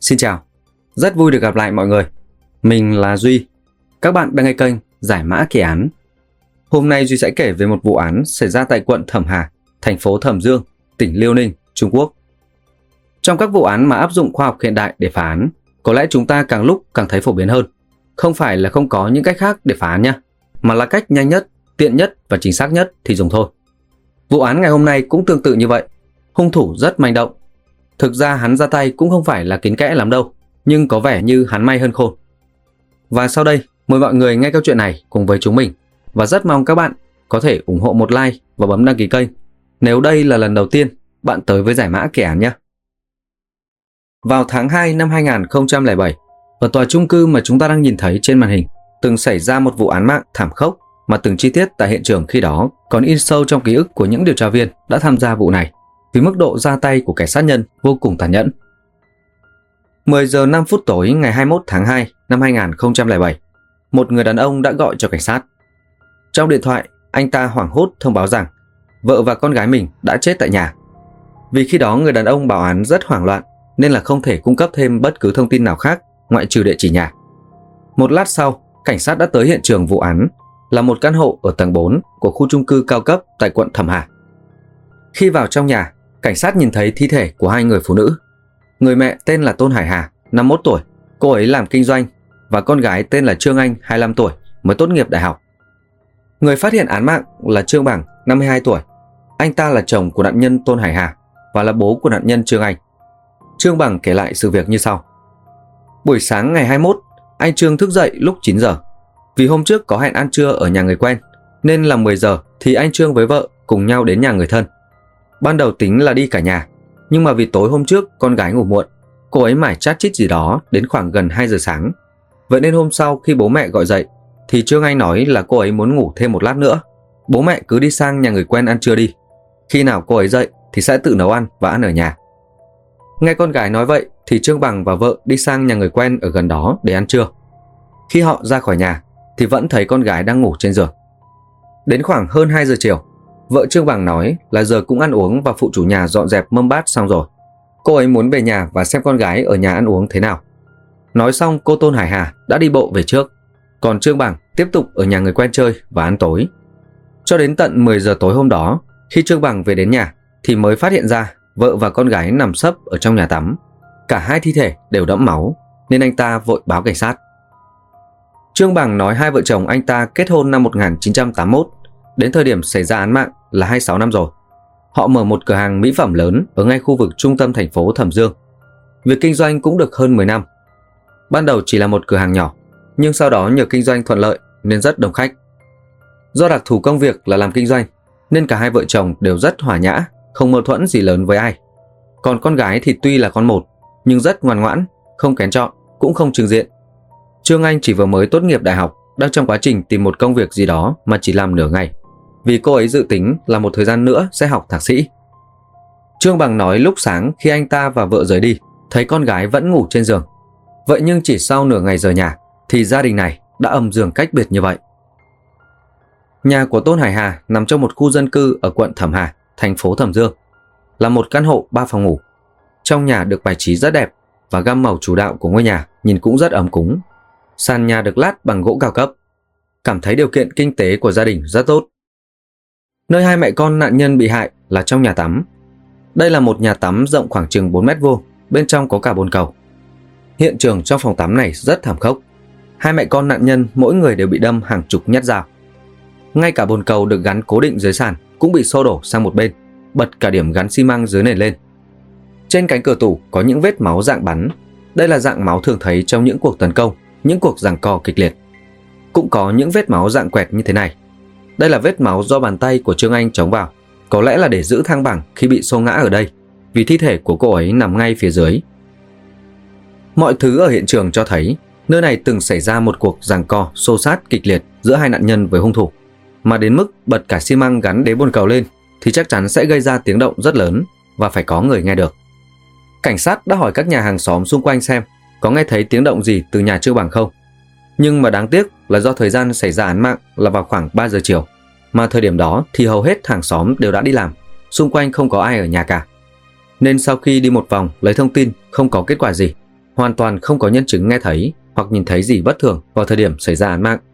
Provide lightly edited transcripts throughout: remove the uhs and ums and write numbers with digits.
Xin chào, rất vui được gặp lại mọi người. Mình là Duy. Các bạn đang nghe kênh Giải mã kỳ án. Hôm nay Duy sẽ kể về một vụ án xảy ra tại quận Thẩm Hà, thành phố Thẩm Dương, tỉnh Liêu Ninh, Trung Quốc. Trong các vụ án mà áp dụng khoa học hiện đại để phá án, có lẽ chúng ta càng lúc càng thấy phổ biến hơn. Không phải là không có những cách khác để phá án nha, mà là cách nhanh nhất, tiện nhất và chính xác nhất thì dùng thôi. Vụ án ngày hôm nay cũng tương tự như vậy. Hung thủ rất manh động. Thực ra hắn ra tay cũng không phải là kín kẽ lắm đâu, nhưng có vẻ như hắn may hơn khôn. Và sau đây, mời mọi người nghe câu chuyện này cùng với chúng mình. Và rất mong các bạn có thể ủng hộ một like và bấm đăng ký kênh nếu đây là lần đầu tiên bạn tới với Giải mã kỳ án nhé. Vào tháng 2 năm 2007, ở tòa chung cư mà chúng ta đang nhìn thấy trên màn hình, từng xảy ra một vụ án mạng thảm khốc mà từng chi tiết tại hiện trường khi đó còn in sâu trong ký ức của những điều tra viên đã tham gia vụ này, vì mức độ ra tay của kẻ sát nhân vô cùng tàn nhẫn. 10 giờ 5 phút tối ngày 21 tháng 2 năm 2007, một người đàn ông đã gọi cho cảnh sát. Trong điện thoại, anh ta hoảng hốt thông báo rằng vợ và con gái mình đã chết tại nhà. Vì khi đó người đàn ông báo án rất hoảng loạn nên là không thể cung cấp thêm bất cứ thông tin nào khác ngoại trừ địa chỉ nhà. Một lát sau, cảnh sát đã tới hiện trường vụ án, là một căn hộ ở tầng 4 của khu chung cư cao cấp tại quận Thẩm Hà. Khi vào trong nhà, cảnh sát nhìn thấy thi thể của hai người phụ nữ. Người mẹ tên là Tôn Hải Hà, 51 tuổi, cô ấy làm kinh doanh, và con gái tên là Trương Anh, 25 tuổi, mới tốt nghiệp đại học. Người phát hiện án mạng là Trương Bằng, 52 tuổi. Anh ta là chồng của nạn nhân Tôn Hải Hà và là bố của nạn nhân Trương Anh. Trương Bằng kể lại sự việc như sau. Buổi sáng ngày 21, anh Trương thức dậy lúc 9 giờ. Vì hôm trước có hẹn ăn trưa ở nhà người quen, nên là 10 giờ thì anh Trương với vợ cùng nhau đến nhà người thân. Ban đầu tính là đi cả nhà, nhưng mà vì tối hôm trước con gái ngủ muộn, cô ấy mải chat chít gì đó đến khoảng gần 2 giờ sáng. Vậy nên hôm sau khi bố mẹ gọi dậy thì Trương Anh nói là cô ấy muốn ngủ thêm một lát nữa. Bố mẹ cứ đi sang nhà người quen ăn trưa đi. Khi nào cô ấy dậy thì sẽ tự nấu ăn và ăn ở nhà. Nghe con gái nói vậy thì Trương Bằng và vợ đi sang nhà người quen ở gần đó để ăn trưa. Khi họ ra khỏi nhà thì vẫn thấy con gái đang ngủ trên giường. Đến khoảng hơn 2 giờ chiều, vợ Trương Bằng nói là giờ cũng ăn uống và phụ chủ nhà dọn dẹp mâm bát xong rồi. Cô ấy muốn về nhà và xem con gái ở nhà ăn uống thế nào. Nói xong cô Tôn Hải Hà đã đi bộ về trước, còn Trương Bằng tiếp tục ở nhà người quen chơi và ăn tối. Cho đến tận 10 giờ tối hôm đó, khi Trương Bằng về đến nhà thì mới phát hiện ra vợ và con gái nằm sấp ở trong nhà tắm. Cả hai thi thể đều đẫm máu nên anh ta vội báo cảnh sát. Trương Bằng nói hai vợ chồng anh ta kết hôn năm 1981, đến thời điểm xảy ra án mạng là 26 năm rồi. Họ mở một cửa hàng mỹ phẩm lớn ở ngay khu vực trung tâm thành phố Thẩm Dương. Việc kinh doanh cũng được hơn 10 năm. Ban đầu chỉ là một cửa hàng nhỏ, nhưng sau đó nhờ kinh doanh thuận lợi nên rất đông khách. Do đặc thù công việc là làm kinh doanh nên cả hai vợ chồng đều rất hòa nhã, không mâu thuẫn gì lớn với ai. Còn con gái thì tuy là con một nhưng rất ngoan ngoãn, không kén chọn, cũng không chừng diện. Trương Anh chỉ vừa mới tốt nghiệp đại học, đang trong quá trình tìm một công việc gì đó mà chỉ làm nửa ngày, vì cô ấy dự tính là một thời gian nữa sẽ học thạc sĩ. Trương Bằng nói lúc sáng khi anh ta và vợ rời đi, thấy con gái vẫn ngủ trên giường. Vậy nhưng chỉ sau nửa ngày rời nhà thì gia đình này đã âm dương cách biệt như vậy. Nhà của Tôn Hải Hà nằm trong một khu dân cư ở quận Thẩm Hà, thành phố Thẩm Dương, là một căn hộ 3 phòng ngủ. Trong nhà được bài trí rất đẹp và gam màu chủ đạo của ngôi nhà nhìn cũng rất ấm cúng. Sàn nhà được lát bằng gỗ cao cấp. Cảm thấy điều kiện kinh tế của gia đình rất tốt. Nơi hai mẹ con nạn nhân bị hại là trong nhà tắm. Đây là một nhà tắm rộng khoảng chừng 4 mét vuông, bên trong có cả bồn cầu. Hiện trường trong phòng tắm này rất thảm khốc. Hai mẹ con nạn nhân mỗi người đều bị đâm hàng chục nhát dao. Ngay cả bồn cầu được gắn cố định dưới sàn cũng bị xô đổ sang một bên, bật cả điểm gắn xi măng dưới nền lên. Trên cánh cửa tủ có những vết máu dạng bắn. Đây là dạng máu thường thấy trong những cuộc tấn công, những cuộc giằng co kịch liệt. Cũng có những vết máu dạng quẹt như thế này. Đây là vết máu do bàn tay của Trương Anh chống vào, có lẽ là để giữ thăng bằng khi bị xô ngã ở đây, vì thi thể của cô ấy nằm ngay phía dưới. Mọi thứ ở hiện trường cho thấy nơi này từng xảy ra một cuộc giằng co xô xát kịch liệt giữa hai nạn nhân với hung thủ, mà đến mức bật cả xi măng gắn đế bồn cầu lên thì chắc chắn sẽ gây ra tiếng động rất lớn và phải có người nghe được. Cảnh sát đã hỏi các nhà hàng xóm xung quanh xem có nghe thấy tiếng động gì từ nhà Trương Bằng không. Nhưng mà đáng tiếc là do thời gian xảy ra án mạng là vào khoảng 3 giờ chiều, mà thời điểm đó thì hầu hết hàng xóm đều đã đi làm, xung quanh không có ai ở nhà cả. Nên sau khi đi một vòng lấy thông tin không có kết quả gì, hoàn toàn không có nhân chứng nghe thấy hoặc nhìn thấy gì bất thường vào thời điểm xảy ra án mạng.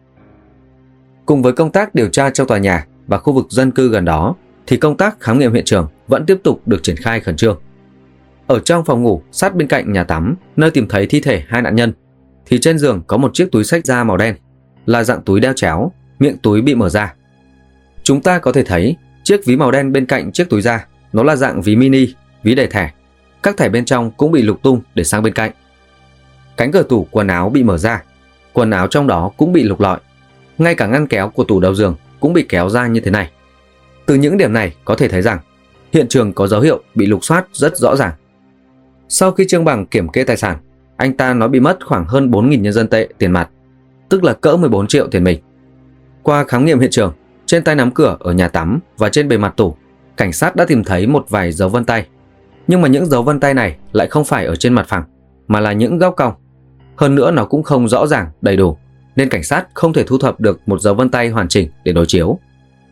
Cùng với công tác điều tra trong tòa nhà và khu vực dân cư gần đó, thì công tác khám nghiệm hiện trường vẫn tiếp tục được triển khai khẩn trương. Ở trong phòng ngủ sát bên cạnh nhà tắm, nơi tìm thấy thi thể hai nạn nhân, thì trên giường có một chiếc túi xách da màu đen, là dạng túi đeo chéo, miệng túi bị mở ra. Chúng ta có thể thấy chiếc ví màu đen bên cạnh chiếc túi da, nó là dạng ví mini, ví để thẻ. Các thẻ bên trong cũng bị lục tung để sang bên cạnh. Cánh cửa tủ quần áo bị mở ra, quần áo trong đó cũng bị lục lọi. Ngay cả ngăn kéo của tủ đầu giường cũng bị kéo ra như thế này. Từ những điểm này có thể thấy rằng hiện trường có dấu hiệu bị lục soát rất rõ ràng. Sau khi Trương Bằng kiểm kê tài sản, anh ta nói bị mất khoảng hơn 4.000 nhân dân tệ tiền mặt, tức là cỡ 14 triệu tiền mình. Qua khám nghiệm hiện trường, trên tay nắm cửa ở nhà tắm và trên bề mặt tủ, cảnh sát đã tìm thấy một vài dấu vân tay. Nhưng mà những dấu vân tay này lại không phải ở trên mặt phẳng, mà là những góc cong. Hơn nữa nó cũng không rõ ràng, đầy đủ, nên cảnh sát không thể thu thập được một dấu vân tay hoàn chỉnh để đối chiếu.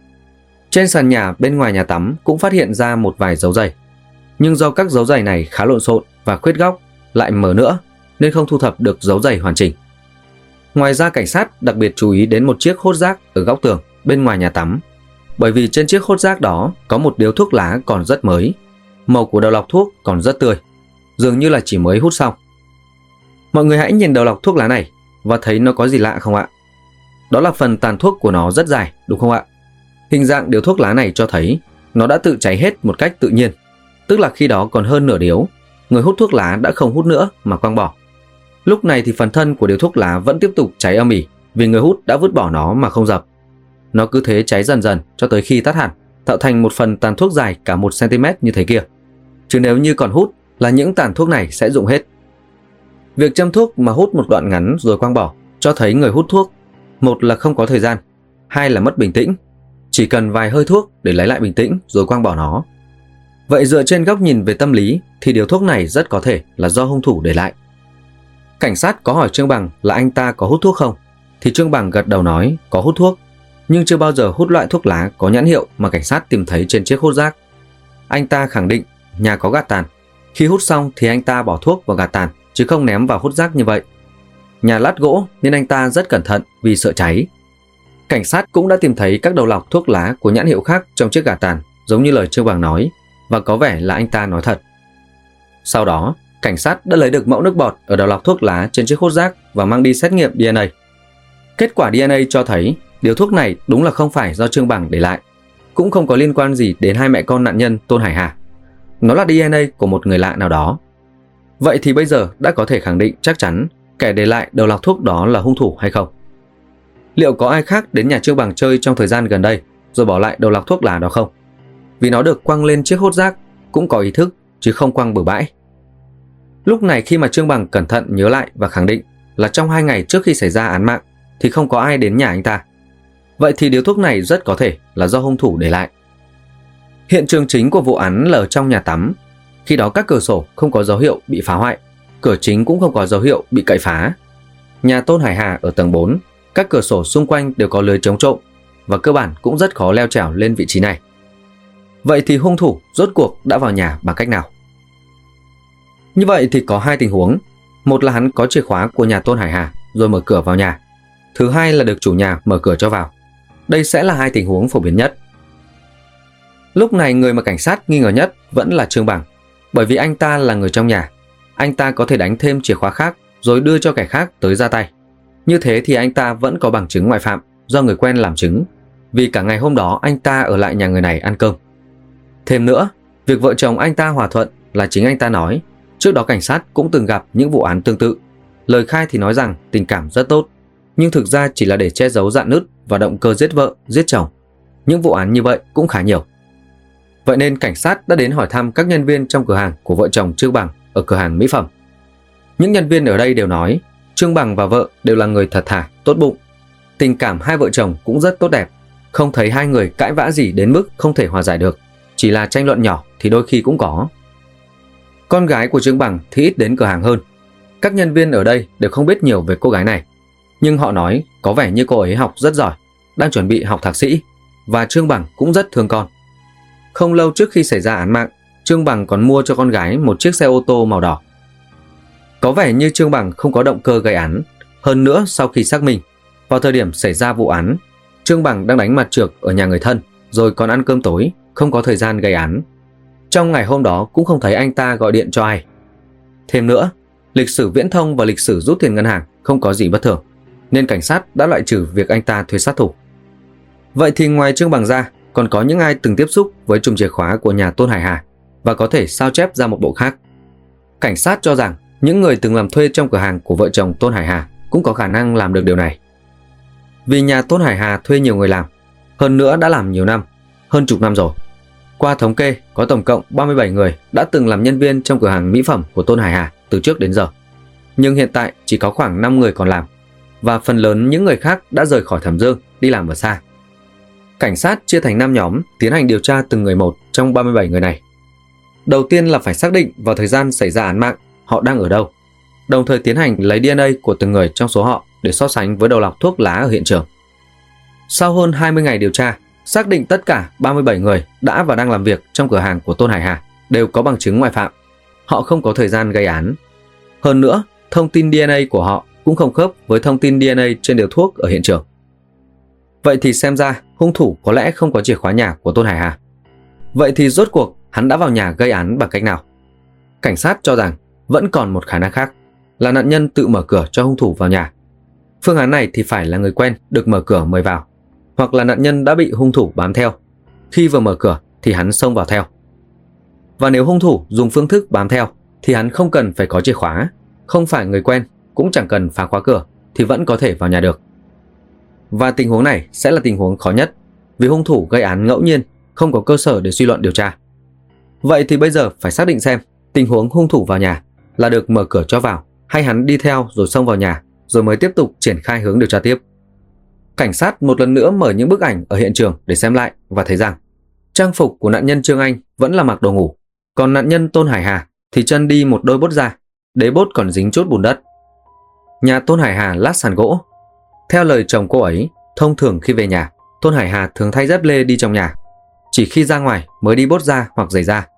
Trên sàn nhà bên ngoài nhà tắm cũng phát hiện ra một vài dấu giày. Nhưng do các dấu giày này khá lộn xộn và khuyết góc, lại mờ nữa, nên không thu thập được dấu giày hoàn chỉnh. Ngoài ra cảnh sát đặc biệt chú ý đến một chiếc hốt rác ở góc tường bên ngoài nhà tắm, bởi vì trên chiếc hốt rác đó có một điếu thuốc lá còn rất mới. Màu của đầu lọc thuốc còn rất tươi, dường như là chỉ mới hút xong. Mọi người hãy nhìn đầu lọc thuốc lá này và thấy nó có gì lạ không ạ? Đó là phần tàn thuốc của nó rất dài, đúng không ạ? Hình dạng điếu thuốc lá này cho thấy nó đã tự cháy hết một cách tự nhiên, tức là khi đó còn hơn nửa điếu, người hút thuốc lá đã không hút nữa mà quăng bỏ. Lúc này thì phần thân của điếu thuốc lá vẫn tiếp tục cháy âm ỉ vì người hút đã vứt bỏ nó mà không dập. Nó cứ thế cháy dần dần cho tới khi tắt hẳn, tạo thành một phần tàn thuốc dài cả 1 cm như thế kia. Chứ nếu như còn hút là những tàn thuốc này sẽ rụng hết. Việc châm thuốc mà hút một đoạn ngắn rồi quăng bỏ cho thấy người hút thuốc, một là không có thời gian, hai là mất bình tĩnh, chỉ cần vài hơi thuốc để lấy lại bình tĩnh rồi quăng bỏ nó. Vậy dựa trên góc nhìn về tâm lý thì điếu thuốc này rất có thể là do hung thủ để lại. Cảnh sát có hỏi Trương Bằng là anh ta có hút thuốc không, thì Trương Bằng gật đầu nói có hút thuốc, nhưng chưa bao giờ hút loại thuốc lá có nhãn hiệu mà cảnh sát tìm thấy trên chiếc hốt rác. Anh ta khẳng định nhà có gạt tàn, khi hút xong thì anh ta bỏ thuốc vào gạt tàn chứ không ném vào hốt rác như vậy. Nhà lát gỗ nên anh ta rất cẩn thận vì sợ cháy. Cảnh sát cũng đã tìm thấy các đầu lọc thuốc lá của nhãn hiệu khác trong chiếc gạt tàn, giống như lời Trương Bằng nói, và có vẻ là anh ta nói thật. Sau đó, cảnh sát đã lấy được mẫu nước bọt ở đầu lọc thuốc lá trên chiếc hốt rác và mang đi xét nghiệm DNA. Kết quả DNA cho thấy điếu thuốc này đúng là không phải do Trương Bằng để lại, cũng không có liên quan gì đến hai mẹ con nạn nhân Tôn Hải Hà. Nó là DNA của một người lạ nào đó. Vậy thì bây giờ đã có thể khẳng định chắc chắn kẻ để lại đầu lọc thuốc đó là hung thủ hay không? Liệu có ai khác đến nhà Trương Bằng chơi trong thời gian gần đây rồi bỏ lại đầu lọc thuốc lá đó không? Vì nó được quăng lên chiếc hốt rác cũng có ý thức chứ không quăng bừa bãi. Lúc này khi mà Trương Bằng cẩn thận nhớ lại và khẳng định là trong 2 ngày trước khi xảy ra án mạng thì không có ai đến nhà anh ta. Vậy thì điếu thuốc này rất có thể là do hung thủ để lại. Hiện trường chính của vụ án là ở trong nhà tắm. Khi đó các cửa sổ không có dấu hiệu bị phá hoại, cửa chính cũng không có dấu hiệu bị cậy phá. Nhà Tôn Hải Hà ở tầng 4, các cửa sổ xung quanh đều có lưới chống trộm và cơ bản cũng rất khó leo trèo lên vị trí này. Vậy thì hung thủ rốt cuộc đã vào nhà bằng cách nào? Như vậy thì có 2 tình huống. Một là hắn có chìa khóa của nhà Tôn Hải Hà rồi mở cửa vào nhà. Thứ hai là được chủ nhà mở cửa cho vào. Đây sẽ là 2 tình huống phổ biến nhất. Lúc này người mà cảnh sát nghi ngờ nhất vẫn là Trương Bằng, bởi vì anh ta là người trong nhà. Anh ta có thể đánh thêm chìa khóa khác rồi đưa cho kẻ khác tới ra tay. Như thế thì anh ta vẫn có bằng chứng ngoại phạm do người quen làm chứng, vì cả ngày hôm đó anh ta ở lại nhà người này ăn cơm. Thêm nữa, việc vợ chồng anh ta hòa thuận là chính anh ta nói. Trước đó cảnh sát cũng từng gặp những vụ án tương tự. Lời khai thì nói rằng tình cảm rất tốt, nhưng thực ra chỉ là để che giấu rạn nứt và động cơ giết vợ, giết chồng. Những vụ án như vậy cũng khá nhiều. Vậy nên cảnh sát đã đến hỏi thăm các nhân viên trong cửa hàng của vợ chồng Trương Bằng ở cửa hàng mỹ phẩm. Những nhân viên ở đây đều nói Trương Bằng và vợ đều là người thật thà, tốt bụng. Tình cảm hai vợ chồng cũng rất tốt đẹp, không thấy hai người cãi vã gì đến mức không thể hòa giải được, chỉ là tranh luận nhỏ thì đôi khi cũng có. Con gái của Trương Bằng thì ít đến cửa hàng hơn. Các nhân viên ở đây đều không biết nhiều về cô gái này, nhưng họ nói có vẻ như cô ấy học rất giỏi, đang chuẩn bị học thạc sĩ, và Trương Bằng cũng rất thương con. Không lâu trước khi xảy ra án mạng, Trương Bằng còn mua cho con gái một chiếc xe ô tô màu đỏ. Có vẻ như Trương Bằng không có động cơ gây án. Hơn nữa, sau khi xác minh, vào thời điểm xảy ra vụ án, Trương Bằng đang đánh mặt trược ở nhà người thân, rồi còn ăn cơm tối, không có thời gian gây án. Trong ngày hôm đó cũng không thấy anh ta gọi điện cho ai. Thêm nữa, lịch sử viễn thông và lịch sử rút tiền ngân hàng không có gì bất thường, nên cảnh sát đã loại trừ việc anh ta thuê sát thủ. Vậy thì ngoài Trương Bằng ra, còn có những ai từng tiếp xúc với chùm chìa khóa của nhà Tôn Hải Hà và có thể sao chép ra một bộ khác? Cảnh sát cho rằng những người từng làm thuê trong cửa hàng của vợ chồng Tôn Hải Hà cũng có khả năng làm được điều này. Vì nhà Tôn Hải Hà thuê nhiều người làm, hơn nữa đã làm nhiều năm, hơn chục năm rồi. Qua thống kê, có tổng cộng 37 người đã từng làm nhân viên trong cửa hàng mỹ phẩm của Tôn Hải Hà từ trước đến giờ. Nhưng hiện tại chỉ có khoảng 5 người còn làm, và phần lớn những người khác đã rời khỏi Thẩm Dương đi làm ở xa. Cảnh sát chia thành 5 nhóm tiến hành điều tra từng người một trong 37 người này. Đầu tiên là phải xác định vào thời gian xảy ra án mạng họ đang ở đâu, đồng thời tiến hành lấy DNA của từng người trong số họ để so sánh với đầu lọc thuốc lá ở hiện trường. Sau hơn 20 ngày điều tra, xác định tất cả 37 người đã và đang làm việc trong cửa hàng của Tôn Hải Hà đều có bằng chứng ngoại phạm. Họ không có thời gian gây án. Hơn nữa, thông tin DNA của họ cũng không khớp với thông tin DNA trên điều thuốc ở hiện trường. Vậy thì xem ra hung thủ có lẽ không có chìa khóa nhà của Tôn Hải Hà. Vậy thì rốt cuộc hắn đã vào nhà gây án bằng cách nào? Cảnh sát cho rằng vẫn còn một khả năng khác, là nạn nhân tự mở cửa cho hung thủ vào nhà. Phương án này thì phải là người quen được mở cửa mời vào, hoặc là nạn nhân đã bị hung thủ bám theo. Khi vừa mở cửa thì hắn xông vào theo. Và nếu hung thủ dùng phương thức bám theo thì hắn không cần phải có chìa khóa, không phải người quen, cũng chẳng cần phá khóa cửa thì vẫn có thể vào nhà được. Và tình huống này sẽ là tình huống khó nhất, vì hung thủ gây án ngẫu nhiên, không có cơ sở để suy luận điều tra. Vậy thì bây giờ phải xác định xem tình huống hung thủ vào nhà là được mở cửa cho vào, hay hắn đi theo rồi xông vào nhà, rồi mới tiếp tục triển khai hướng điều tra tiếp. Cảnh sát một lần nữa mở những bức ảnh ở hiện trường để xem lại và thấy rằng trang phục của nạn nhân Trương Anh vẫn là mặc đồ ngủ, còn nạn nhân Tôn Hải Hà thì chân đi một đôi bốt da, đế bốt còn dính chút bùn đất. Nhà Tôn Hải Hà lát sàn gỗ. Theo lời chồng cô ấy, thông thường khi về nhà, Tôn Hải Hà thường thay dép lê đi trong nhà, chỉ khi ra ngoài mới đi bốt da hoặc giày da.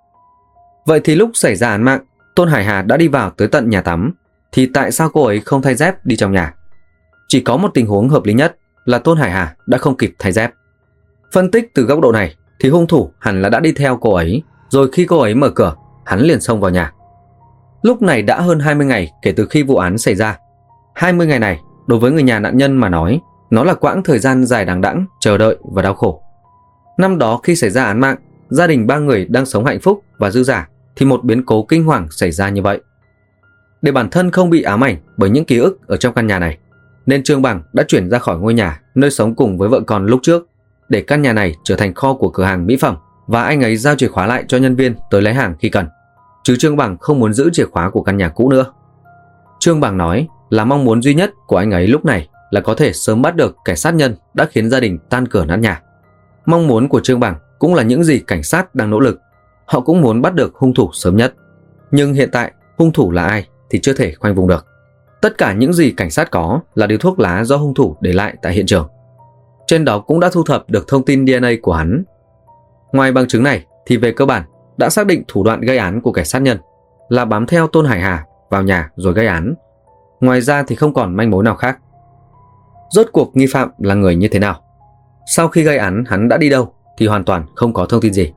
Vậy thì lúc xảy ra án mạng, Tôn Hải Hà đã đi vào tới tận nhà tắm, thì tại sao cô ấy không thay dép đi trong nhà? Chỉ có một tình huống hợp lý nhất là Tôn Hải Hà đã không kịp thay dép. Phân tích từ góc độ này thì hung thủ hẳn là đã đi theo cô ấy, rồi khi cô ấy mở cửa, hắn liền xông vào nhà. Lúc này đã hơn 20 ngày kể từ khi vụ án xảy ra. 20 ngày này, đối với người nhà nạn nhân mà nói, nó là quãng thời gian dài đằng đẵng, chờ đợi và đau khổ. Năm đó khi xảy ra án mạng, gia đình 3 người đang sống hạnh phúc và dư dả, thì một biến cố kinh hoàng xảy ra như vậy. Để bản thân không bị ám ảnh bởi những ký ức ở trong căn nhà này, nên Trương Bằng đã chuyển ra khỏi ngôi nhà nơi sống cùng với vợ con lúc trước, để căn nhà này trở thành kho của cửa hàng mỹ phẩm, và anh ấy giao chìa khóa lại cho nhân viên tới lấy hàng khi cần. Chứ Trương Bằng không muốn giữ chìa khóa của căn nhà cũ nữa. Trương Bằng nói là mong muốn duy nhất của anh ấy lúc này là có thể sớm bắt được kẻ sát nhân đã khiến gia đình tan cửa nát nhà. Mong muốn của Trương Bằng cũng là những gì cảnh sát đang nỗ lực. Họ cũng muốn bắt được hung thủ sớm nhất. Nhưng hiện tại hung thủ là ai thì chưa thể khoanh vùng được. Tất cả những gì cảnh sát có là điếu thuốc lá do hung thủ để lại tại hiện trường. Trên đó cũng đã thu thập được thông tin DNA của hắn. Ngoài bằng chứng này thì về cơ bản đã xác định thủ đoạn gây án của kẻ sát nhân là bám theo Tôn Hải Hà vào nhà rồi gây án. Ngoài ra thì không còn manh mối nào khác. Rốt cuộc nghi phạm là người như thế nào? Sau khi gây án hắn đã đi đâu thì hoàn toàn không có thông tin gì.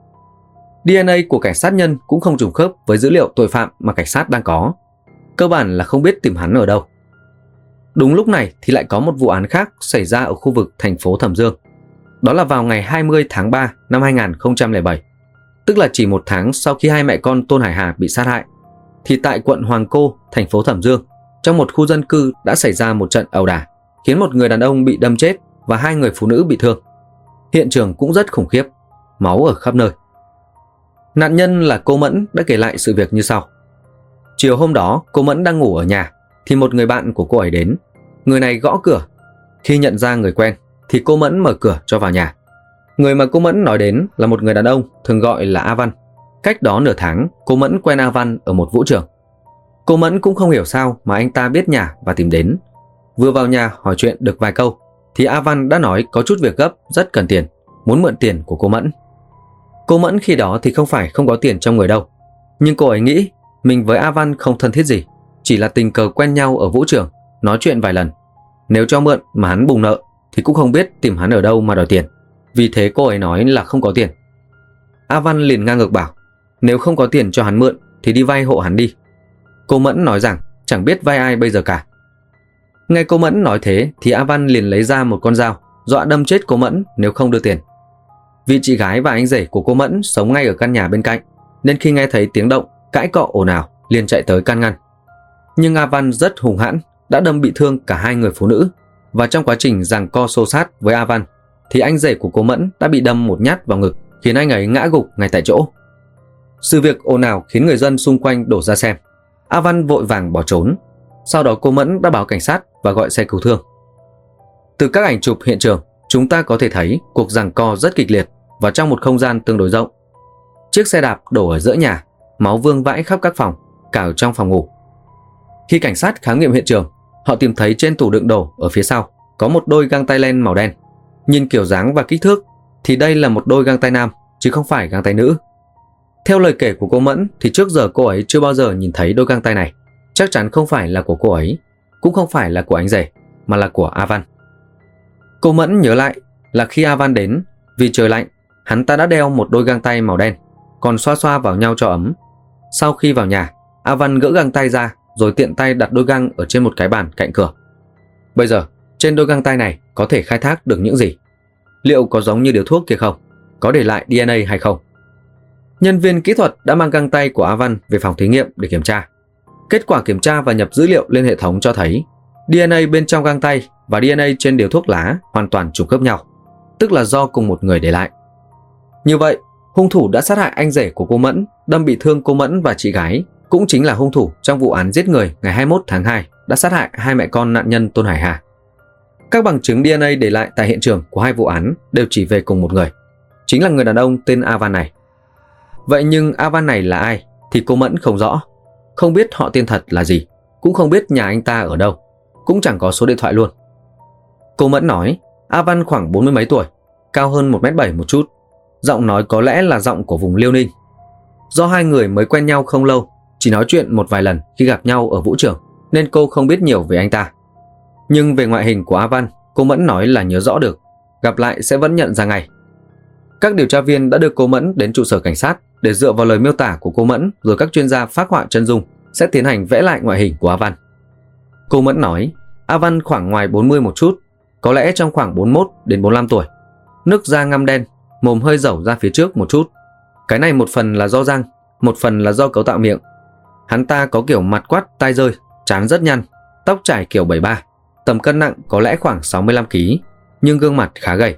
DNA của kẻ sát nhân cũng không trùng khớp với dữ liệu tội phạm mà cảnh sát đang có. Cơ bản là không biết tìm hắn ở đâu. Đúng lúc này thì lại có một vụ án khác xảy ra ở khu vực thành phố Thẩm Dương. Đó là vào ngày 20 tháng 3 năm 2007, tức là chỉ một tháng sau khi hai mẹ con Tôn Hải Hà bị sát hại, thì tại quận Hoàng Cô, thành phố Thẩm Dương, trong một khu dân cư đã xảy ra một trận ẩu đả, khiến một người đàn ông bị đâm chết và 2 người phụ nữ bị thương. Hiện trường cũng rất khủng khiếp, máu ở khắp nơi. Nạn nhân là cô Mẫn đã kể lại sự việc như sau. Chiều hôm đó, cô Mẫn đang ngủ ở nhà thì một người bạn của cô ấy đến. Người này gõ cửa. Khi nhận ra người quen thì cô Mẫn mở cửa cho vào nhà. Người mà cô Mẫn nói đến là một người đàn ông thường gọi là A Văn. Cách đó nửa tháng, cô Mẫn quen A Văn ở một vũ trường. Cô Mẫn cũng không hiểu sao mà anh ta biết nhà và tìm đến. Vừa vào nhà hỏi chuyện được vài câu thì A Văn đã nói có chút việc gấp, rất cần tiền, muốn mượn tiền của cô Mẫn. Cô Mẫn khi đó thì không phải không có tiền trong người đâu, nhưng cô ấy nghĩ mình với A Văn không thân thiết gì, chỉ là tình cờ quen nhau ở vũ trường, nói chuyện vài lần. Nếu cho mượn mà hắn bùng nợ thì cũng không biết tìm hắn ở đâu mà đòi tiền. Vì thế cô ấy nói là không có tiền. A Văn liền ngang ngược bảo nếu không có tiền cho hắn mượn thì đi vay hộ hắn đi. Cô Mẫn nói rằng chẳng biết vay ai bây giờ cả. Nghe cô Mẫn nói thế thì A Văn liền lấy ra một con dao dọa đâm chết cô Mẫn nếu không đưa tiền. Vì chị gái và anh rể của cô Mẫn sống ngay ở căn nhà bên cạnh, nên khi nghe thấy tiếng động cãi cọ ồn ào liền chạy tới can ngăn. Nhưng A Văn rất hung hãn, đã đâm bị thương cả hai người phụ nữ. Và trong quá trình giằng co xô sát với A Văn thì anh rể của cô Mẫn đã bị đâm một nhát vào ngực, khiến anh ấy ngã gục ngay tại chỗ. Sự việc ồn ào khiến người dân xung quanh đổ ra xem. A Văn vội vàng bỏ trốn. Sau đó cô Mẫn đã báo cảnh sát và gọi xe cứu thương. Từ các ảnh chụp hiện trường, chúng ta có thể thấy cuộc giằng co rất kịch liệt và trong một không gian tương đối rộng. Chiếc xe đạp đổ ở giữa nhà, máu vương vãi khắp các phòng, cả ở trong phòng ngủ. Khi cảnh sát khám nghiệm hiện trường, họ tìm thấy trên tủ đựng đồ ở phía sau có một đôi găng tay len màu đen. Nhìn kiểu dáng và kích thước thì đây là một đôi găng tay nam chứ không phải găng tay nữ. Theo lời kể của cô Mẫn thì trước giờ cô ấy chưa bao giờ nhìn thấy đôi găng tay này. Chắc chắn không phải là của cô ấy, cũng không phải là của anh rể, mà là của A Văn. Cô Mẫn nhớ lại là khi A Văn đến, vì trời lạnh, hắn ta đã đeo một đôi găng tay màu đen, còn xoa xoa vào nhau cho ấm. Sau khi vào nhà, A Văn gỡ găng tay ra rồi tiện tay đặt đôi găng ở trên một cái bàn cạnh cửa. Bây giờ, trên đôi găng tay này có thể khai thác được những gì? Liệu có giống như điếu thuốc kia không? Có để lại DNA hay không? Nhân viên kỹ thuật đã mang găng tay của A Văn về phòng thí nghiệm để kiểm tra. Kết quả kiểm tra và nhập dữ liệu lên hệ thống cho thấy DNA bên trong găng tay và DNA trên điếu thuốc lá hoàn toàn trùng khớp nhau, tức là do cùng một người để lại. Như vậy, hung thủ đã sát hại anh rể của cô Mẫn, đâm bị thương cô Mẫn và chị gái, cũng chính là hung thủ trong vụ án giết người ngày 21 tháng 2 đã sát hại hai mẹ con nạn nhân Tôn Hải Hà. Các bằng chứng DNA để lại tại hiện trường của hai vụ án đều chỉ về cùng một người, chính là người đàn ông tên A Văn này. Vậy nhưng A Văn này là ai thì cô Mẫn không rõ, không biết họ tên thật là gì, cũng không biết nhà anh ta ở đâu, cũng chẳng có số điện thoại luôn. Cô Mẫn nói A Văn khoảng 40 mấy tuổi, cao hơn 1m7 một chút, giọng nói có lẽ là giọng của vùng Liêu Ninh. Do hai người mới quen nhau không lâu, chỉ nói chuyện một vài lần khi gặp nhau ở vũ trường, nên cô không biết nhiều về anh ta. Nhưng về ngoại hình của A Văn, cô Mẫn nói là nhớ rõ được, gặp lại sẽ vẫn nhận ra ngay. Các điều tra viên đã đưa cô Mẫn đến trụ sở cảnh sát để dựa vào lời miêu tả của cô Mẫn rồi các chuyên gia phác họa chân dung sẽ tiến hành vẽ lại ngoại hình của A Văn. Cô Mẫn nói A Văn khoảng ngoài 40 một chút, có lẽ trong khoảng 41 đến 45 tuổi, nước da ngăm đen, mồm hơi rẩu ra phía trước một chút. Cái này một phần là do răng, một phần là do cấu tạo miệng. Hắn ta có kiểu mặt quắt tai rơi, trán rất nhăn, tóc trải kiểu 73, tầm cân nặng có lẽ khoảng 65 kg, nhưng gương mặt khá gầy.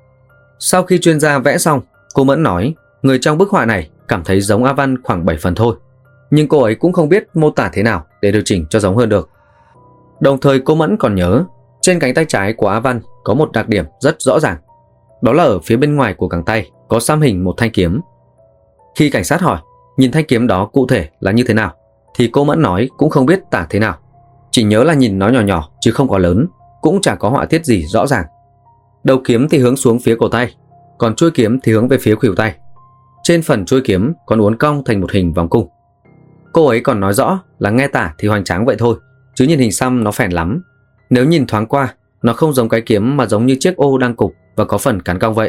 Sau khi chuyên gia vẽ xong, cô Mẫn nói người trong bức họa này cảm thấy giống A Văn khoảng 7 phần thôi, nhưng cô ấy cũng không biết mô tả thế nào để điều chỉnh cho giống hơn được. Đồng thời cô Mẫn còn nhớ trên cánh tay trái của A Văn có một đặc điểm rất rõ ràng, đó là ở phía bên ngoài của cẳng tay có xăm hình một thanh kiếm. Khi cảnh sát hỏi nhìn thanh kiếm đó cụ thể là như thế nào thì cô Mẫn nói cũng không biết tả thế nào, chỉ nhớ là nhìn nó nhỏ nhỏ chứ không quá lớn, cũng chẳng có họa tiết gì rõ ràng. Đầu kiếm thì hướng xuống phía cổ tay, còn chuôi kiếm thì hướng về phía khuỷu tay. Trên phần chuôi kiếm còn uốn cong thành một hình vòng cung. Cô ấy còn nói rõ là nghe tả thì hoành tráng vậy thôi, chứ nhìn hình xăm nó phèn lắm. Nếu nhìn thoáng qua, nó không giống cái kiếm mà giống như chiếc ô đang cục và có phần cán cong vậy.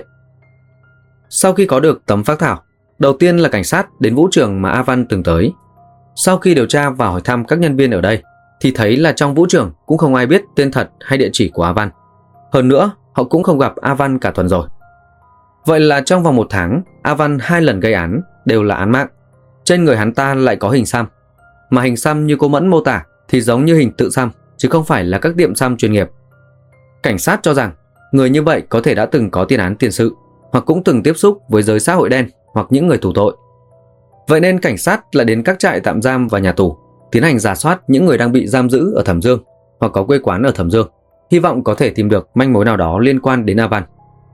Sau khi có được tấm phác thảo, đầu tiên là cảnh sát đến vũ trường mà A Văn từng tới. Sau khi điều tra và hỏi thăm các nhân viên ở đây thì thấy là trong vũ trường cũng không ai biết tên thật hay địa chỉ của A Văn. Hơn nữa, họ cũng không gặp A Văn cả tuần rồi. Vậy là trong vòng 1 tháng, A Văn 2 lần gây án đều là án mạng. Trên người hắn ta lại có hình xăm, mà hình xăm như cô Mẫn mô tả thì giống như hình tự xăm, chứ không phải là các tiệm xăm chuyên nghiệp. Cảnh sát cho rằng người như vậy có thể đã từng có tiền án tiền sự, hoặc cũng từng tiếp xúc với giới xã hội đen hoặc những người tù tội. Vậy nên cảnh sát lại đến các trại tạm giam và nhà tù tiến hành rà soát những người đang bị giam giữ ở Thẩm Dương hoặc có quê quán ở Thẩm Dương, hy vọng có thể tìm được manh mối nào đó liên quan đến A Văn.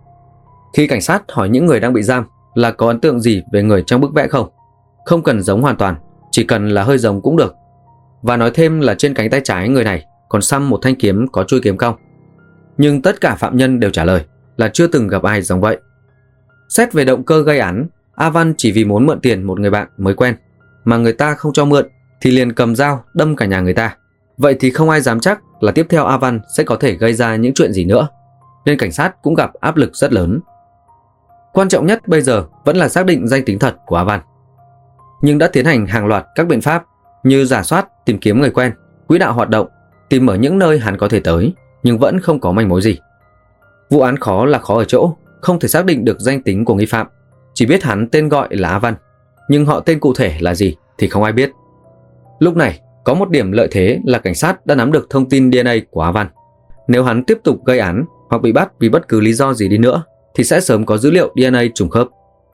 Khi cảnh sát hỏi những người đang bị giam là có ấn tượng gì về người trong bức vẽ không, không cần giống hoàn toàn, chỉ cần là hơi giống cũng được. Và nói thêm là trên cánh tay trái người này còn xăm một thanh kiếm có chuôi kiếm cong. Nhưng tất cả phạm nhân đều trả lời là chưa từng gặp ai giống vậy. Xét về động cơ gây án, A Văn chỉ vì muốn mượn tiền một người bạn mới quen, mà người ta không cho mượn thì liền cầm dao đâm cả nhà người ta. Vậy thì không ai dám chắc là tiếp theo A Văn sẽ có thể gây ra những chuyện gì nữa, nên cảnh sát cũng gặp áp lực rất lớn. Quan trọng nhất bây giờ vẫn là xác định danh tính thật của A Văn. Nhưng đã tiến hành hàng loạt các biện pháp như rà soát, tìm kiếm người quen, quỹ đạo hoạt động, tìm ở những nơi hắn có thể tới, nhưng vẫn không có manh mối gì. Vụ án khó là khó ở chỗ không thể xác định được danh tính của nghi phạm, chỉ biết hắn tên gọi là A Văn, nhưng họ tên cụ thể là gì thì không ai biết. Lúc này, có một điểm lợi thế là cảnh sát đã nắm được thông tin DNA của A Văn. Nếu hắn tiếp tục gây án hoặc bị bắt vì bất cứ lý do gì đi nữa thì sẽ sớm có dữ liệu DNA trùng khớp.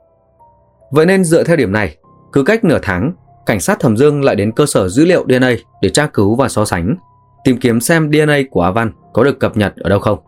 Vậy nên dựa theo điểm này, cứ cách nửa tháng, cảnh sát Thẩm Dương lại đến cơ sở dữ liệu DNA để tra cứu và so sánh, tìm kiếm xem DNA của A Văn có được cập nhật ở đâu không.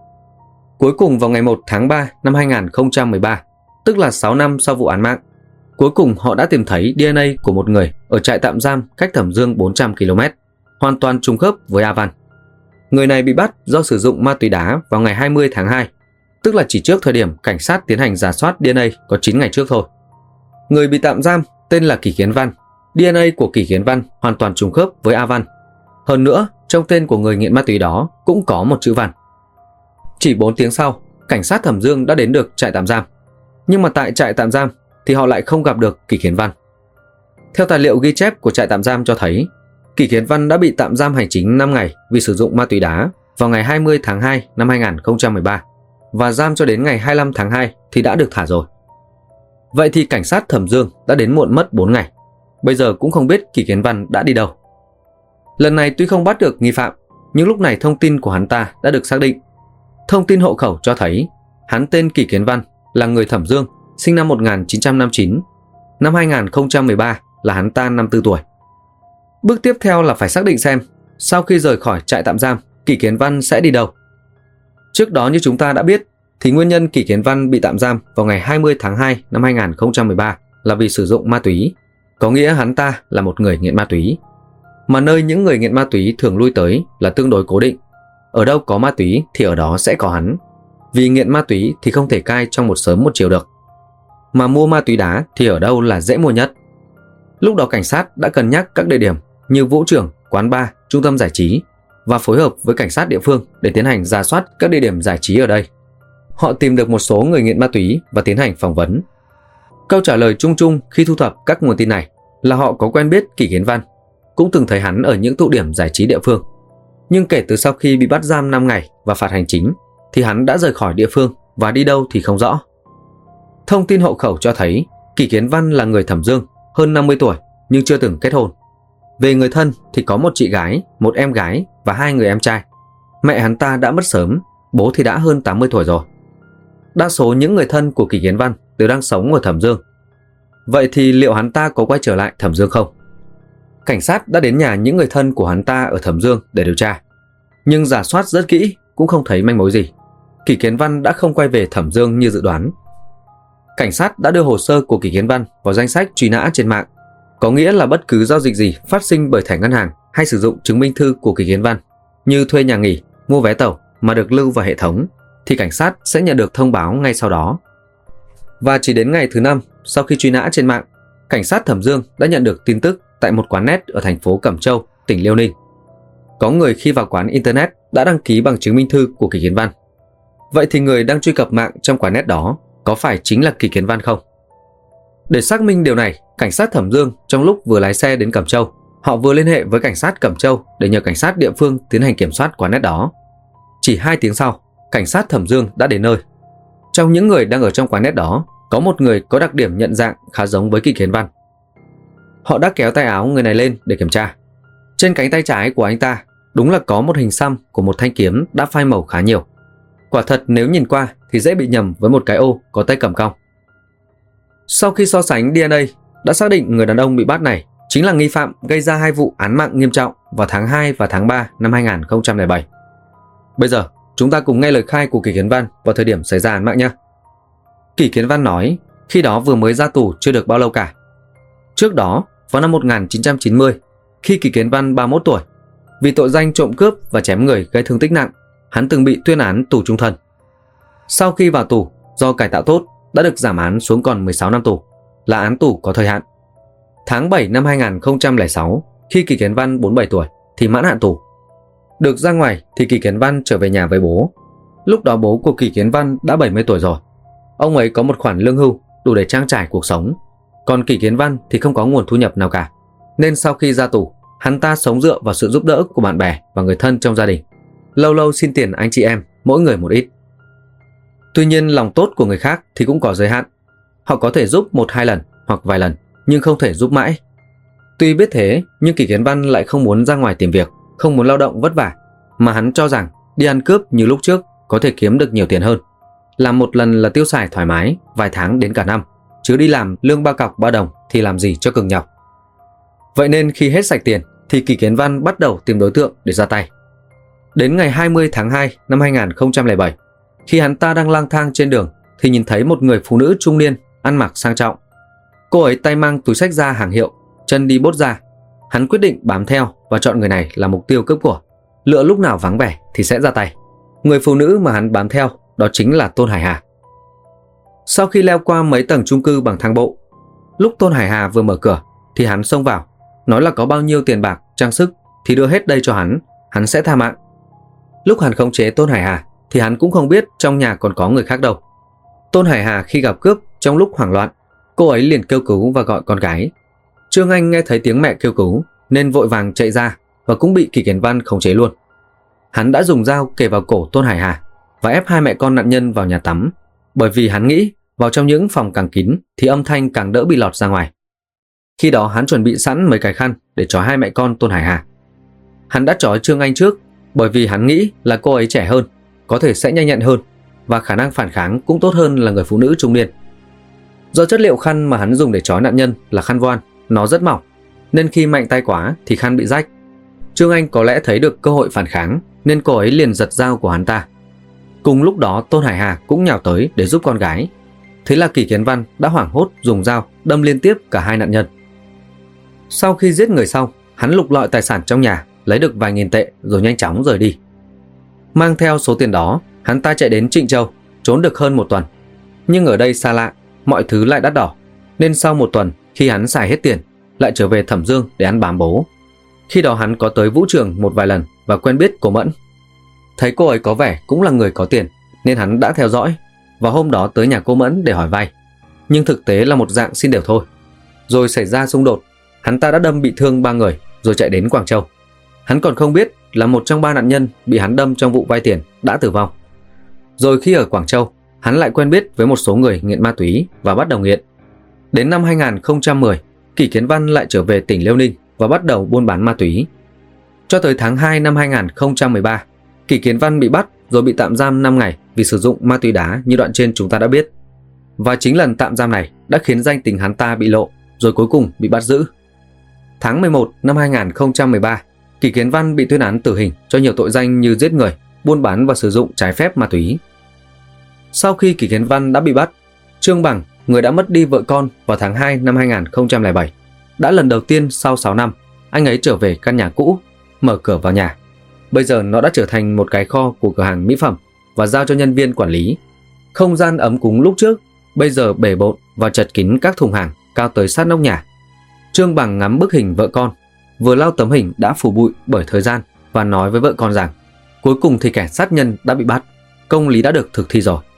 Cuối cùng vào ngày 1 tháng 3 năm 2013, tức là 6 năm sau vụ án mạng, cuối cùng họ đã tìm thấy DNA của một người ở trại tạm giam cách Thẩm Dương 400 km, hoàn toàn trùng khớp với A Văn. Người này bị bắt do sử dụng ma túy đá vào ngày 20 tháng 2, tức là chỉ trước thời điểm cảnh sát tiến hành rà soát DNA có 9 ngày trước thôi. Người bị tạm giam tên là Kỷ Kiến Văn. DNA của Kỷ Kiến Văn hoàn toàn trùng khớp với A Văn. Hơn nữa, trong tên của người nghiện ma túy đó cũng có một chữ Văn. Chỉ 4 tiếng sau, cảnh sát Thẩm Dương đã đến được trại tạm giam. Nhưng mà tại trại tạm giam thì họ lại không gặp được Kỷ Kiến Văn. Theo tài liệu ghi chép của trại tạm giam cho thấy, Kỷ Kiến Văn đã bị tạm giam hành chính 5 ngày vì sử dụng ma túy đá vào ngày 20 tháng 2 năm 2013 và giam cho đến ngày 25 tháng 2 thì đã được thả rồi. Vậy thì cảnh sát Thẩm Dương đã đến muộn mất 4 ngày. Bây giờ cũng không biết Kỷ Kiến Văn đã đi đâu. Lần này tuy không bắt được nghi phạm, nhưng lúc này thông tin của hắn ta đã được xác định. Thông tin hộ khẩu cho thấy hắn tên Kỷ Kiến Văn, là người Thẩm Dương, sinh năm 1959. Năm 2013 là hắn ta 54 tuổi. Bước tiếp theo là phải xác định xem sau khi rời khỏi trại tạm giam, Kỷ Kiến Văn sẽ đi đâu. Trước đó như chúng ta đã biết thì nguyên nhân Kỷ Kiến Văn bị tạm giam vào ngày 20 tháng 2 năm 2013 là vì sử dụng ma túy, có nghĩa hắn ta là một người nghiện ma túy. Mà nơi những người nghiện ma túy thường lui tới là tương đối cố định. Ở đâu có ma túy thì ở đó sẽ có hắn. Vì nghiện ma túy thì không thể cai trong một sớm một chiều được. Mà mua ma túy đá thì ở đâu là dễ mua nhất. Lúc đó cảnh sát đã cân nhắc các địa điểm như vũ trường, quán bar, trung tâm giải trí và phối hợp với cảnh sát địa phương để tiến hành rà soát các địa điểm giải trí ở đây. Họ tìm được một số người nghiện ma túy và tiến hành phỏng vấn. Câu trả lời chung chung khi thu thập các nguồn tin này là họ có quen biết Kỷ Kiến Văn, cũng từng thấy hắn ở những tụ điểm giải trí địa phương. Nhưng kể từ sau khi bị bắt giam 5 ngày và phạt hành chính thì hắn đã rời khỏi địa phương và đi đâu thì không rõ. Thông tin hộ khẩu cho thấy Kỷ Kiến Văn là người Thẩm Dương, hơn 50 tuổi nhưng chưa từng kết hôn. Về người thân thì có một chị gái, một em gái và 2 người em trai. Mẹ hắn ta đã mất sớm, bố thì đã hơn 80 tuổi rồi. Đa số những người thân của Kỷ Kiến Văn đều đang sống ở Thẩm Dương. Vậy thì liệu hắn ta có quay trở lại Thẩm Dương không? Cảnh sát đã đến nhà những người thân của hắn ta ở Thẩm Dương để điều tra. Nhưng rà soát rất kỹ cũng không thấy manh mối gì. Kỷ Kiến Văn đã không quay về Thẩm Dương như dự đoán. Cảnh sát đã đưa hồ sơ của Kỷ Kiến Văn vào danh sách truy nã trên mạng. Có nghĩa là bất cứ giao dịch gì phát sinh bởi thẻ ngân hàng hay sử dụng chứng minh thư của Kỷ Kiến Văn như thuê nhà nghỉ, mua vé tàu mà được lưu vào hệ thống thì cảnh sát sẽ nhận được thông báo ngay sau đó. Và chỉ đến ngày thứ 5 sau khi truy nã trên mạng, cảnh sát Thẩm Dương đã nhận được tin tức tại một quán net ở thành phố Cẩm Châu, tỉnh Liêu Ninh. Có người khi vào quán internet đã đăng ký bằng chứng minh thư của Kỷ Kiến Văn. Vậy thì người đang truy cập mạng trong quán net đó có phải chính là Kỷ Kiến Văn không? Để xác minh điều này, cảnh sát Thẩm Dương trong lúc vừa lái xe đến Cẩm Châu, họ vừa liên hệ với cảnh sát Cẩm Châu để nhờ cảnh sát địa phương tiến hành kiểm soát quán net đó. Chỉ 2 tiếng sau, cảnh sát Thẩm Dương đã đến nơi. Trong những người đang ở trong quán net đó, có một người có đặc điểm nhận dạng khá giống với Kỷ Kiến Văn. Họ đã kéo tay áo người này lên để kiểm tra. Trên cánh tay trái của anh ta đúng là có một hình xăm của một thanh kiếm đã phai màu khá nhiều. Quả thật nếu nhìn qua thì dễ bị nhầm với một cái ô có tay cầm cong. Sau khi so sánh DNA, đã xác định người đàn ông bị bắt này chính là nghi phạm gây ra 2 vụ án mạng nghiêm trọng vào tháng 2 và tháng 3 năm 2007. Bây giờ, chúng ta cùng nghe lời khai của Kỷ Kiến Văn vào thời điểm xảy ra án mạng nhé. Kỷ Kiến Văn nói khi đó vừa mới ra tù chưa được bao lâu cả. Trước đó, vào năm 1990, khi Kỷ Kiến Văn 31 tuổi, vì tội danh trộm cướp và chém người gây thương tích nặng, hắn từng bị tuyên án tù chung thân. Sau khi vào tù, do cải tạo tốt, đã được giảm án xuống còn 16 năm tù, là án tù có thời hạn. Tháng 7 năm 2006, khi Kỳ Kiến Văn 47 tuổi thì mãn hạn tù. Được ra ngoài thì Kỳ Kiến Văn trở về nhà với bố. Lúc đó bố của Kỳ Kiến Văn đã 70 tuổi rồi. Ông ấy có một khoản lương hưu đủ để trang trải cuộc sống. Còn Kỳ Kiến Văn thì không có nguồn thu nhập nào cả. Nên sau khi ra tù, hắn ta sống dựa vào sự giúp đỡ của bạn bè và người thân trong gia đình. Lâu lâu xin tiền anh chị em, mỗi người một ít. Tuy nhiên lòng tốt của người khác thì cũng có giới hạn. Họ có thể giúp 1-2 lần hoặc vài lần, nhưng không thể giúp mãi. Tuy biết thế, nhưng Kỳ Kiến Văn lại không muốn ra ngoài tìm việc, không muốn lao động vất vả, mà hắn cho rằng đi ăn cướp như lúc trước có thể kiếm được nhiều tiền hơn. Làm một lần là tiêu xài thoải mái, vài tháng đến cả năm, chứ đi làm lương 3 cọc 3 đồng thì làm gì cho cực nhọc. Vậy nên khi hết sạch tiền thì Kỳ Kiến Văn bắt đầu tìm đối tượng để ra tay. Đến ngày 20 tháng 2 năm 2007, khi hắn ta đang lang thang trên đường thì nhìn thấy một người phụ nữ trung niên ăn mặc sang trọng. Cô ấy tay mang túi xách da hàng hiệu, chân đi bốt da. Hắn quyết định bám theo và chọn người này là mục tiêu cướp của, lựa lúc nào vắng vẻ thì sẽ ra tay. Người phụ nữ mà hắn bám theo đó chính là Tôn Hải Hà. Sau khi leo qua mấy tầng chung cư bằng thang bộ, lúc Tôn Hải Hà vừa mở cửa thì hắn xông vào, nói là có bao nhiêu tiền bạc, trang sức thì đưa hết đây cho hắn sẽ tha mạng. Lúc hắn khống chế Tôn Hải Hà thì hắn cũng không biết trong nhà còn có người khác đâu. Tôn Hải Hà khi gặp cướp trong lúc hoảng loạn, cô ấy liền kêu cứu và gọi con gái. Trương Anh nghe thấy tiếng mẹ kêu cứu nên vội vàng chạy ra và cũng bị Kỳ Kiến Văn khống chế luôn. Hắn đã dùng dao kề vào cổ Tôn Hải Hà và ép hai mẹ con nạn nhân vào nhà tắm, bởi vì hắn nghĩ vào trong những phòng càng kín thì âm thanh càng đỡ bị lọt ra ngoài. Khi đó hắn chuẩn bị sẵn mấy cái khăn để trói hai mẹ con Tôn Hải Hà. Hắn đã trói Trương Anh trước bởi vì hắn nghĩ là cô ấy trẻ hơn, có thể sẽ nhanh nhẹn hơn và khả năng phản kháng cũng tốt hơn là người phụ nữ trung niên. Do chất liệu khăn mà hắn dùng để trói nạn nhân là khăn voan, nó rất mỏng, nên khi mạnh tay quá thì khăn bị rách. Trương Anh có lẽ thấy được cơ hội phản kháng nên cô ấy liền giật dao của hắn ta. Cùng lúc đó Tôn Hải Hà cũng nhào tới để giúp con gái. Thế là Kỳ Kiến Văn đã hoảng hốt dùng dao đâm liên tiếp cả hai nạn nhân. Sau khi giết người xong, hắn lục lọi tài sản trong nhà, lấy được vài nghìn tệ rồi nhanh chóng rời đi. Mang theo số tiền đó, hắn ta chạy đến Trịnh Châu, trốn được hơn 1 tuần. Nhưng ở đây xa lạ, mọi thứ lại đắt đỏ, nên sau 1 tuần khi hắn xài hết tiền, lại trở về Thẩm Dương để ăn bám bố. Khi đó hắn có tới vũ trường một vài lần và quen biết cô Mẫn. Thấy cô ấy có vẻ cũng là người có tiền nên hắn đã theo dõi, và hôm đó tới nhà cô Mẫn để hỏi vay. Nhưng thực tế là một dạng xin đều thôi. Rồi xảy ra xung đột, hắn ta đã đâm bị thương 3 người rồi chạy đến Quảng Châu. Hắn còn không biết là một trong 3 nạn nhân bị hắn đâm trong vụ vay tiền đã tử vong. Rồi khi ở Quảng Châu, hắn lại quen biết với một số người nghiện ma túy và bắt đầu nghiện. Đến năm 2010, Kỳ Kiến Văn lại trở về tỉnh Liêu Ninh và bắt đầu buôn bán ma túy. Cho tới tháng 2 năm 2013, Kỳ Kiến Văn bị bắt rồi bị tạm giam 5 ngày vì sử dụng ma túy đá như đoạn trên chúng ta đã biết. Và chính lần tạm giam này đã khiến danh tính hắn ta bị lộ, rồi cuối cùng bị bắt giữ. Tháng 11 năm 2013, Kỳ Kiến Văn bị tuyên án tử hình cho nhiều tội danh như giết người, buôn bán và sử dụng trái phép ma túy. Sau khi Kỳ Kiến Văn đã bị bắt, Trương Bằng, người đã mất đi vợ con vào tháng 2 năm 2007, đã lần đầu tiên sau 6 năm, anh ấy trở về căn nhà cũ, mở cửa vào nhà. Bây giờ nó đã trở thành một cái kho của cửa hàng mỹ phẩm và giao cho nhân viên quản lý. Không gian ấm cúng lúc trước, bây giờ bể bộn và chật kín các thùng hàng cao tới sát nóc nhà. Trương Bằng ngắm bức hình vợ con, vừa lau tấm hình đã phủ bụi bởi thời gian và nói với vợ con rằng cuối cùng thì kẻ sát nhân đã bị bắt, công lý đã được thực thi rồi.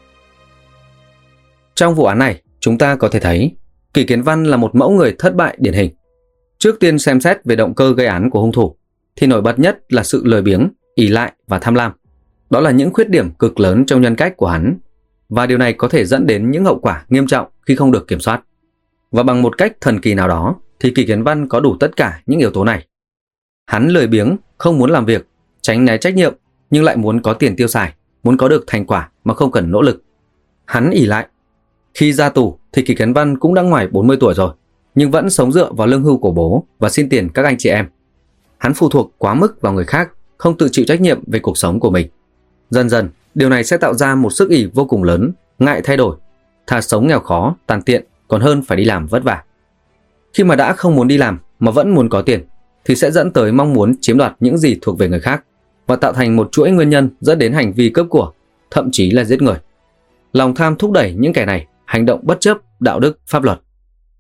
Trong vụ án này, chúng ta có thể thấy Kỳ Kiến Văn là một mẫu người thất bại điển hình. Trước tiên xem xét về động cơ gây án của hung thủ, thì nổi bật nhất là sự lười biếng, ỷ lại và tham lam. Đó là những khuyết điểm cực lớn trong nhân cách của hắn, và điều này có thể dẫn đến những hậu quả nghiêm trọng khi không được kiểm soát. Và bằng một cách thần kỳ nào đó thì Kỳ Kiến Văn có đủ tất cả những yếu tố này. Hắn lười biếng, không muốn làm việc, tránh né trách nhiệm nhưng lại muốn có tiền tiêu xài, muốn có được thành quả mà không cần nỗ lực. Hắn ỷ lại. Khi ra tù thì Kỳ Kiến Văn cũng đã ngoài 40 tuổi rồi, nhưng vẫn sống dựa vào lương hưu của bố và xin tiền các anh chị em. Hắn phụ thuộc quá mức vào người khác, không tự chịu trách nhiệm về cuộc sống của mình. Dần dần, điều này sẽ tạo ra một sức ỷ vô cùng lớn, ngại thay đổi, thà sống nghèo khó, tàn tiện còn hơn phải đi làm vất vả. Khi mà đã không muốn đi làm mà vẫn muốn có tiền thì sẽ dẫn tới mong muốn chiếm đoạt những gì thuộc về người khác và tạo thành một chuỗi nguyên nhân dẫn đến hành vi cướp của, thậm chí là giết người. Lòng tham thúc đẩy những kẻ này hành động bất chấp đạo đức, pháp luật.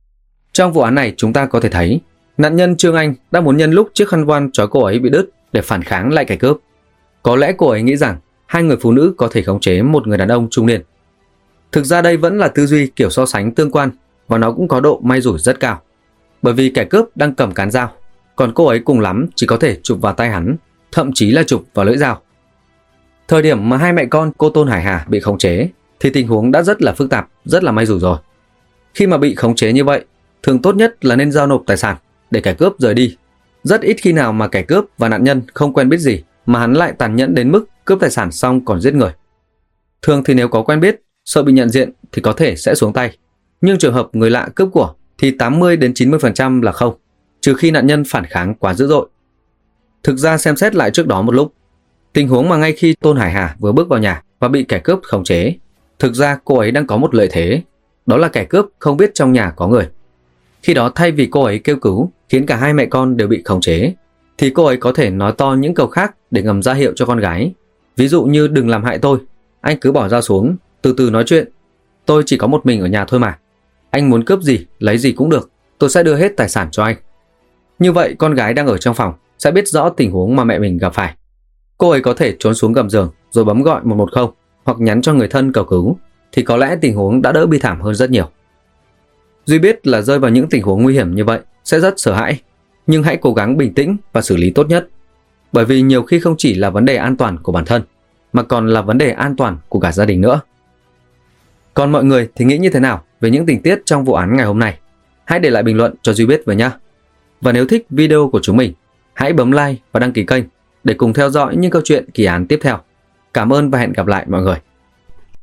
Trong vụ án này chúng ta có thể thấy nạn nhân Trương Anh đã muốn nhân lúc chiếc khăn voan trói cô ấy bị đứt để phản kháng lại kẻ cướp. Có lẽ cô ấy nghĩ rằng hai người phụ nữ có thể khống chế một người đàn ông trung niên. Thực ra đây vẫn là tư duy kiểu so sánh tương quan và nó cũng có độ may rủi rất cao. Bởi vì kẻ cướp đang cầm cán dao, còn cô ấy cùng lắm chỉ có thể chụp vào tay hắn, thậm chí là chụp vào lưỡi dao. Thời điểm mà hai mẹ con cô Tôn Hải Hà bị khống chế thì tình huống đã rất là phức tạp, rất là may rủi rồi. Khi mà bị khống chế như vậy, thường tốt nhất là nên giao nộp tài sản để kẻ cướp rời đi. Rất ít khi nào mà kẻ cướp và nạn nhân không quen biết gì mà hắn lại tàn nhẫn đến mức cướp tài sản xong còn giết người. Thường thì nếu có quen biết, sợ bị nhận diện thì có thể sẽ xuống tay. Nhưng trường hợp người lạ cướp của thì 80 đến 90% là không, trừ khi nạn nhân phản kháng quá dữ dội. Thực ra xem xét lại trước đó một lúc, tình huống mà ngay khi Tôn Hải Hà vừa bước vào nhà và bị kẻ cướp khống chế, thực ra cô ấy đang có một lợi thế, đó là kẻ cướp không biết trong nhà có người. Khi đó thay vì cô ấy kêu cứu khiến cả hai mẹ con đều bị khống chế, thì cô ấy có thể nói to những câu khác để ngầm ra hiệu cho con gái. Ví dụ như đừng làm hại tôi, anh cứ bỏ dao xuống, từ từ nói chuyện. Tôi chỉ có một mình ở nhà thôi mà. Anh muốn cướp gì, lấy gì cũng được, tôi sẽ đưa hết tài sản cho anh. Như vậy con gái đang ở trong phòng sẽ biết rõ tình huống mà mẹ mình gặp phải. Cô ấy có thể trốn xuống gầm giường rồi bấm gọi 110 hoặc nhắn cho người thân cầu cứu, thì có lẽ tình huống đã đỡ bi thảm hơn rất nhiều. Duy biết là rơi vào những tình huống nguy hiểm như vậy sẽ rất sợ hãi, nhưng hãy cố gắng bình tĩnh và xử lý tốt nhất. Bởi vì nhiều khi không chỉ là vấn đề an toàn của bản thân, mà còn là vấn đề an toàn của cả gia đình nữa. Còn mọi người thì nghĩ như thế nào về những tình tiết trong vụ án ngày hôm nay? Hãy để lại bình luận cho Duy biết với nhé. Và nếu thích video của chúng mình, hãy bấm like và đăng ký kênh để cùng theo dõi những câu chuyện kỳ án tiếp theo. Cảm ơn và hẹn gặp lại mọi người.